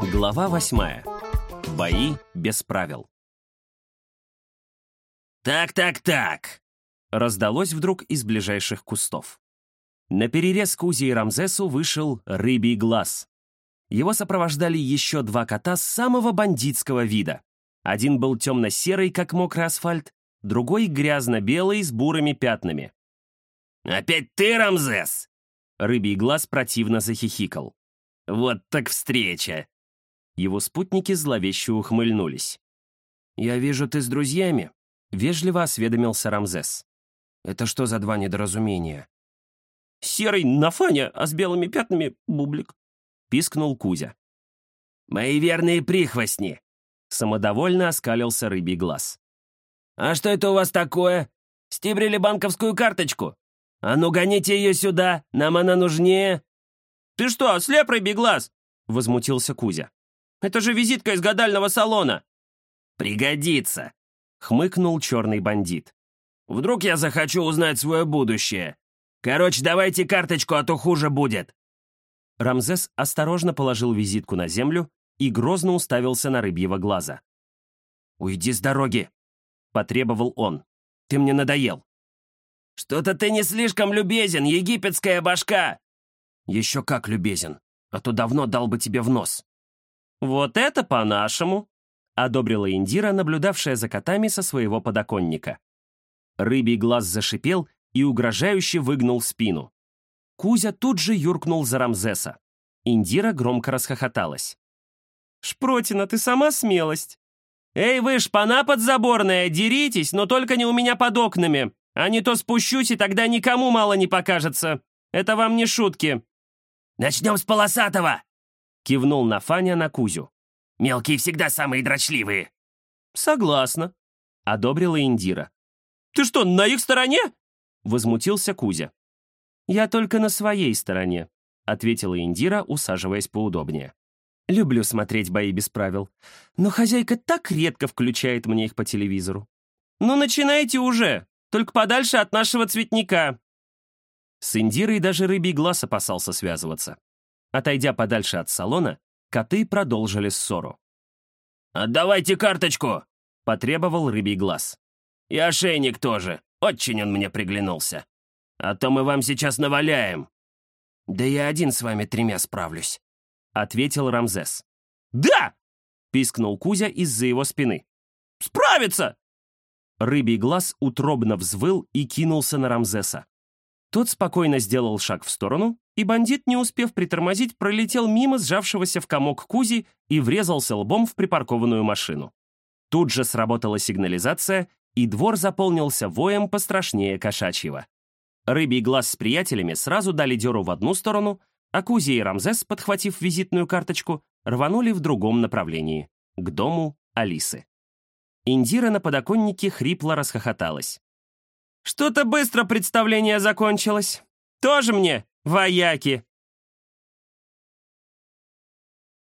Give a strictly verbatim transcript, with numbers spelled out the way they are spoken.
Глава восьмая. Бои без правил. «Так-так-так!» раздалось вдруг из ближайших кустов. На перерез Кузе и Рамзесу вышел Рыбий Глаз. Его сопровождали еще два кота самого бандитского вида. Один был темно-серый, как мокрый асфальт, другой грязно-белый с бурыми пятнами. «Опять ты, Рамзес?» Рыбий Глаз противно захихикал. «Вот так встреча!» Его спутники зловеще ухмыльнулись. «Я вижу, ты с друзьями?» — вежливо осведомился Рамзес. «Это что за два недоразумения?» «Серый Нафаня, а с белыми пятнами Бублик», — пискнул Кузя. «Мои верные прихвостни!» — самодовольно оскалился Рыбий Глаз. «А что это у вас такое? Стибрили банковскую карточку? А ну гоните ее сюда, нам она нужнее!» «Ты что, ослеп, Рыбий Глаз?» — возмутился Кузя. «Это же визитка из гадального салона!» «Пригодится!» — хмыкнул черный бандит. «Вдруг я захочу узнать свое будущее? Короче, давайте карточку, а то хуже будет!» Рамзес осторожно положил визитку на землю и грозно уставился на Рыбьего Глаза. «Уйди с дороги!» — потребовал он. «Ты мне надоел!» «Что-то ты не слишком любезен, египетская башка!» «Еще как любезен, а то давно дал бы тебе в нос». «Вот это по-нашему!» — одобрила Индира, наблюдавшая за котами со своего подоконника. Рыбий Глаз зашипел и угрожающе выгнул спину. Кузя тут же юркнул за Рамзеса. Индира громко расхохоталась. «Шпротина, ты сама смелость!» «Эй вы, шпана подзаборная, деритесь, но только не у меня под окнами, а не то спущусь, и тогда никому мало не покажется. Это вам не шутки». «Начнем с полосатого!» — кивнул Нафаня на Кузю. «Мелкие всегда самые дрочливые». «Согласна», — одобрила Индира. «Ты что, на их стороне?» — возмутился Кузя. «Я только на своей стороне», — ответила Индира, усаживаясь поудобнее. «Люблю смотреть бои без правил, но хозяйка так редко включает мне их по телевизору». «Ну, начинайте уже, только подальше от нашего цветника». С Индирой даже Рыбий Глаз опасался связываться. Отойдя подальше от салона, коты продолжили ссору. «Отдавайте карточку!» — потребовал Рыбий Глаз. «И ошейник тоже, очень он мне приглянулся. А то мы вам сейчас наваляем». «Да я один с вами тремя справлюсь», — ответил Рамзес. «Да!» — пискнул Кузя из-за его спины. «Справится!» Рыбий Глаз утробно взвыл и кинулся на Рамзеса. Тот спокойно сделал шаг в сторону, и бандит, не успев притормозить, пролетел мимо сжавшегося в комок Кузи и врезался лбом в припаркованную машину. Тут же сработала сигнализация, и двор заполнился воем пострашнее кошачьего. Рыбий Глаз с приятелями сразу дали дёру в одну сторону, а Кузя и Рамзес, подхватив визитную карточку, рванули в другом направлении, к дому Алисы. Индира на подоконнике хрипло расхохоталась. «Что-то быстро представление закончилось. Тоже мне, вояки!»